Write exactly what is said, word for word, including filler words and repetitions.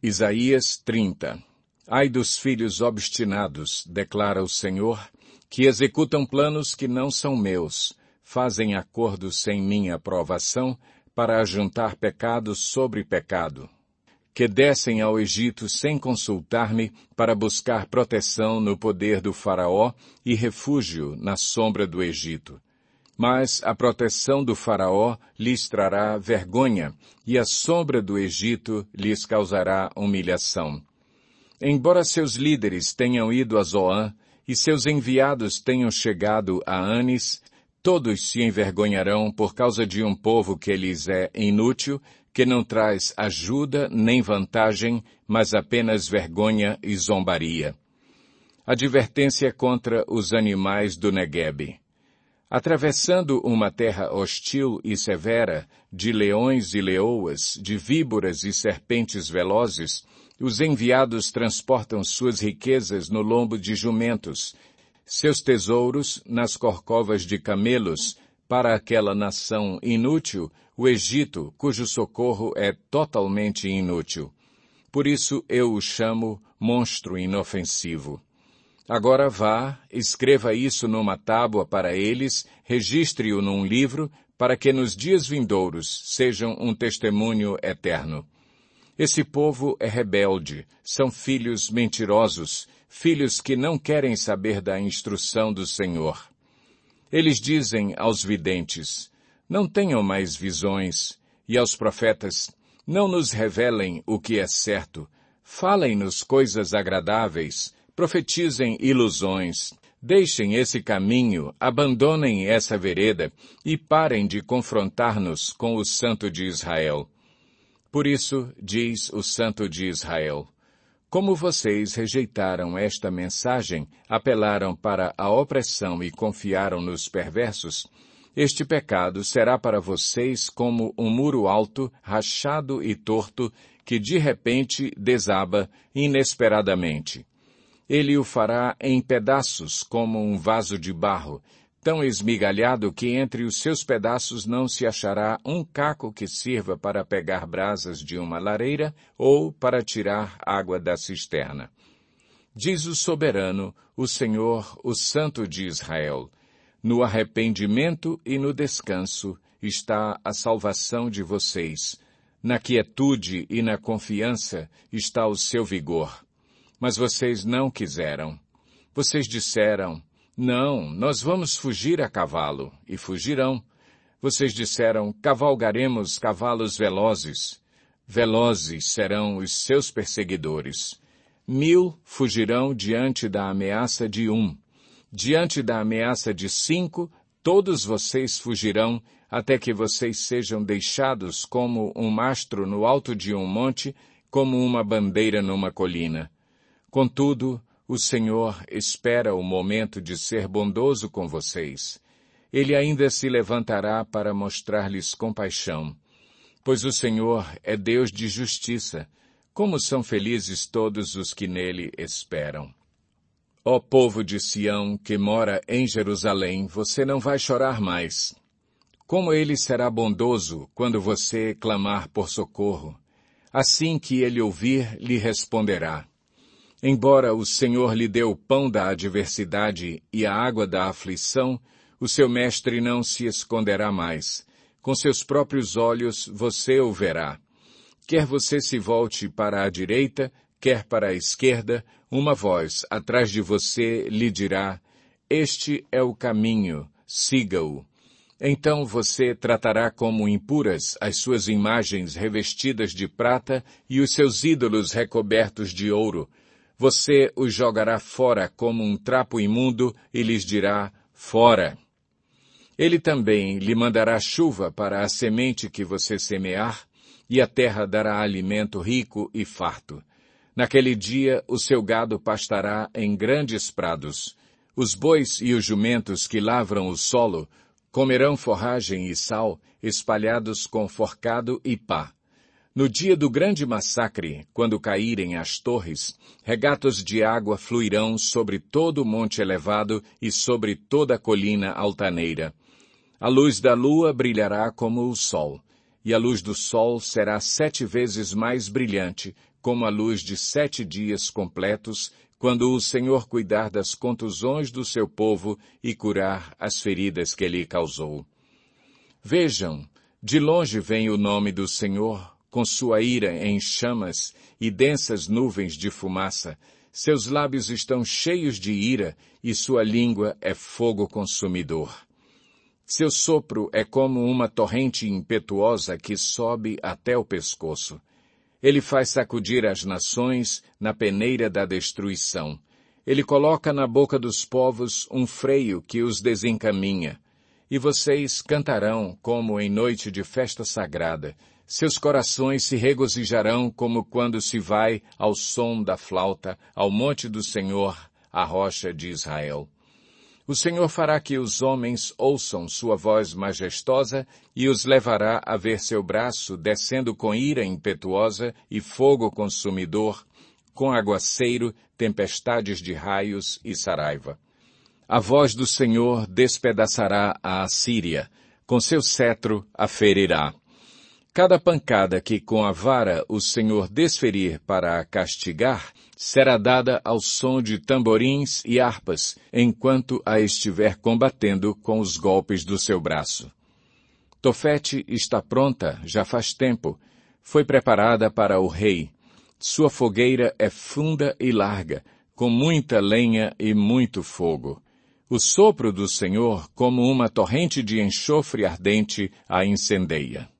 Isaías trinta. Ai dos filhos obstinados, declara o Senhor, que executam planos que não são meus, fazem acordos sem minha aprovação, para ajuntar pecado sobre pecado, que descem ao Egito sem consultar-me, para buscar proteção no poder do Faraó e refúgio na sombra do Egito. Mas a proteção do Faraó lhes trará vergonha, e a sombra do Egito lhes causará humilhação. Embora seus líderes tenham ido a Zoã, e seus enviados tenham chegado a Anis, todos se envergonharão por causa de um povo que lhes é inútil, que não traz ajuda nem vantagem, mas apenas vergonha e zombaria. Advertência contra os animais do Neguebe. Atravessando uma terra hostil e severa, de leões e leoas, de víboras e serpentes velozes, os enviados transportam suas riquezas no lombo de jumentos, seus tesouros nas corcovas de camelos, para aquela nação inútil, o Egito, cujo socorro é totalmente inútil. Por isso eu o chamo monstro inofensivo. Agora vá, escreva isso numa tábua para eles, registre-o num livro, para que nos dias vindouros sejam um testemunho eterno. Esse povo é rebelde, são filhos mentirosos, filhos que não querem saber da instrução do Senhor. Eles dizem aos videntes, não tenham mais visões, e aos profetas, não nos revelem o que é certo, falem-nos coisas agradáveis, profetizem ilusões, deixem esse caminho, abandonem essa vereda e parem de confrontar-nos com o Santo de Israel. Por isso, diz o Santo de Israel, como vocês rejeitaram esta mensagem, apelaram para a opressão e confiaram nos perversos, este pecado será para vocês como um muro alto, rachado e torto, que de repente desaba inesperadamente. Ele o fará em pedaços como um vaso de barro, tão esmigalhado que entre os seus pedaços não se achará um caco que sirva para pegar brasas de uma lareira ou para tirar água da cisterna. Diz o soberano, o Senhor, o Santo de Israel, no arrependimento e no descanso está a salvação de vocês, na quietude e na confiança está o seu vigor. Mas vocês não quiseram. Vocês disseram, não, nós vamos fugir a cavalo, e fugirão. Vocês disseram, cavalgaremos cavalos velozes. Velozes serão os seus perseguidores. Mil fugirão diante da ameaça de um. Diante da ameaça de cinco, todos vocês fugirão, até que vocês sejam deixados como um mastro no alto de um monte, como uma bandeira numa colina. Contudo, o Senhor espera o momento de ser bondoso com vocês. Ele ainda se levantará para mostrar-lhes compaixão. Pois o Senhor é Deus de justiça. Como são felizes todos os que nele esperam. Ó povo de Sião, que mora em Jerusalém, você não vai chorar mais. Como ele será bondoso quando você clamar por socorro. Assim que ele ouvir, lhe responderá. Embora o Senhor lhe dê o pão da adversidade e a água da aflição, o seu mestre não se esconderá mais. Com seus próprios olhos você o verá. Quer você se volte para a direita, quer para a esquerda, uma voz atrás de você lhe dirá, este é o caminho, siga-o. Então você tratará como impuras as suas imagens revestidas de prata e os seus ídolos recobertos de ouro. Você os jogará fora como um trapo imundo e lhes dirá, fora. Ele também lhe mandará chuva para a semente que você semear, e a terra dará alimento rico e farto. Naquele dia o seu gado pastará em grandes prados. Os bois e os jumentos que lavram o solo comerão forragem e sal, espalhados com forcado e pá. No dia do grande massacre, quando caírem as torres, regatos de água fluirão sobre todo o monte elevado e sobre toda a colina altaneira. A luz da lua brilhará como o sol, e a luz do sol será sete vezes mais brilhante, como a luz de sete dias completos, quando o Senhor cuidar das contusões do seu povo e curar as feridas que lhe causou. Vejam, de longe vem o nome do Senhor, com sua ira em chamas e densas nuvens de fumaça. Seus lábios estão cheios de ira e sua língua é fogo consumidor. Seu sopro é como uma torrente impetuosa que sobe até o pescoço. Ele faz sacudir as nações na peneira da destruição. Ele coloca na boca dos povos um freio que os desencaminha. E vocês cantarão como em noite de festa sagrada. Seus corações se regozijarão como quando se vai ao som da flauta, ao monte do Senhor, a rocha de Israel. O Senhor fará que os homens ouçam sua voz majestosa e os levará a ver seu braço descendo com ira impetuosa e fogo consumidor, com aguaceiro, tempestades de raios e saraiva. A voz do Senhor despedaçará a Assíria, com seu cetro a ferirá. Cada pancada que com a vara o Senhor desferir para a castigar, será dada ao som de tamborins e harpas, enquanto a estiver combatendo com os golpes do seu braço. Tofete está pronta já faz tempo, foi preparada para o rei. Sua fogueira é funda e larga, com muita lenha e muito fogo. O sopro do Senhor, como uma torrente de enxofre ardente, a incendeia.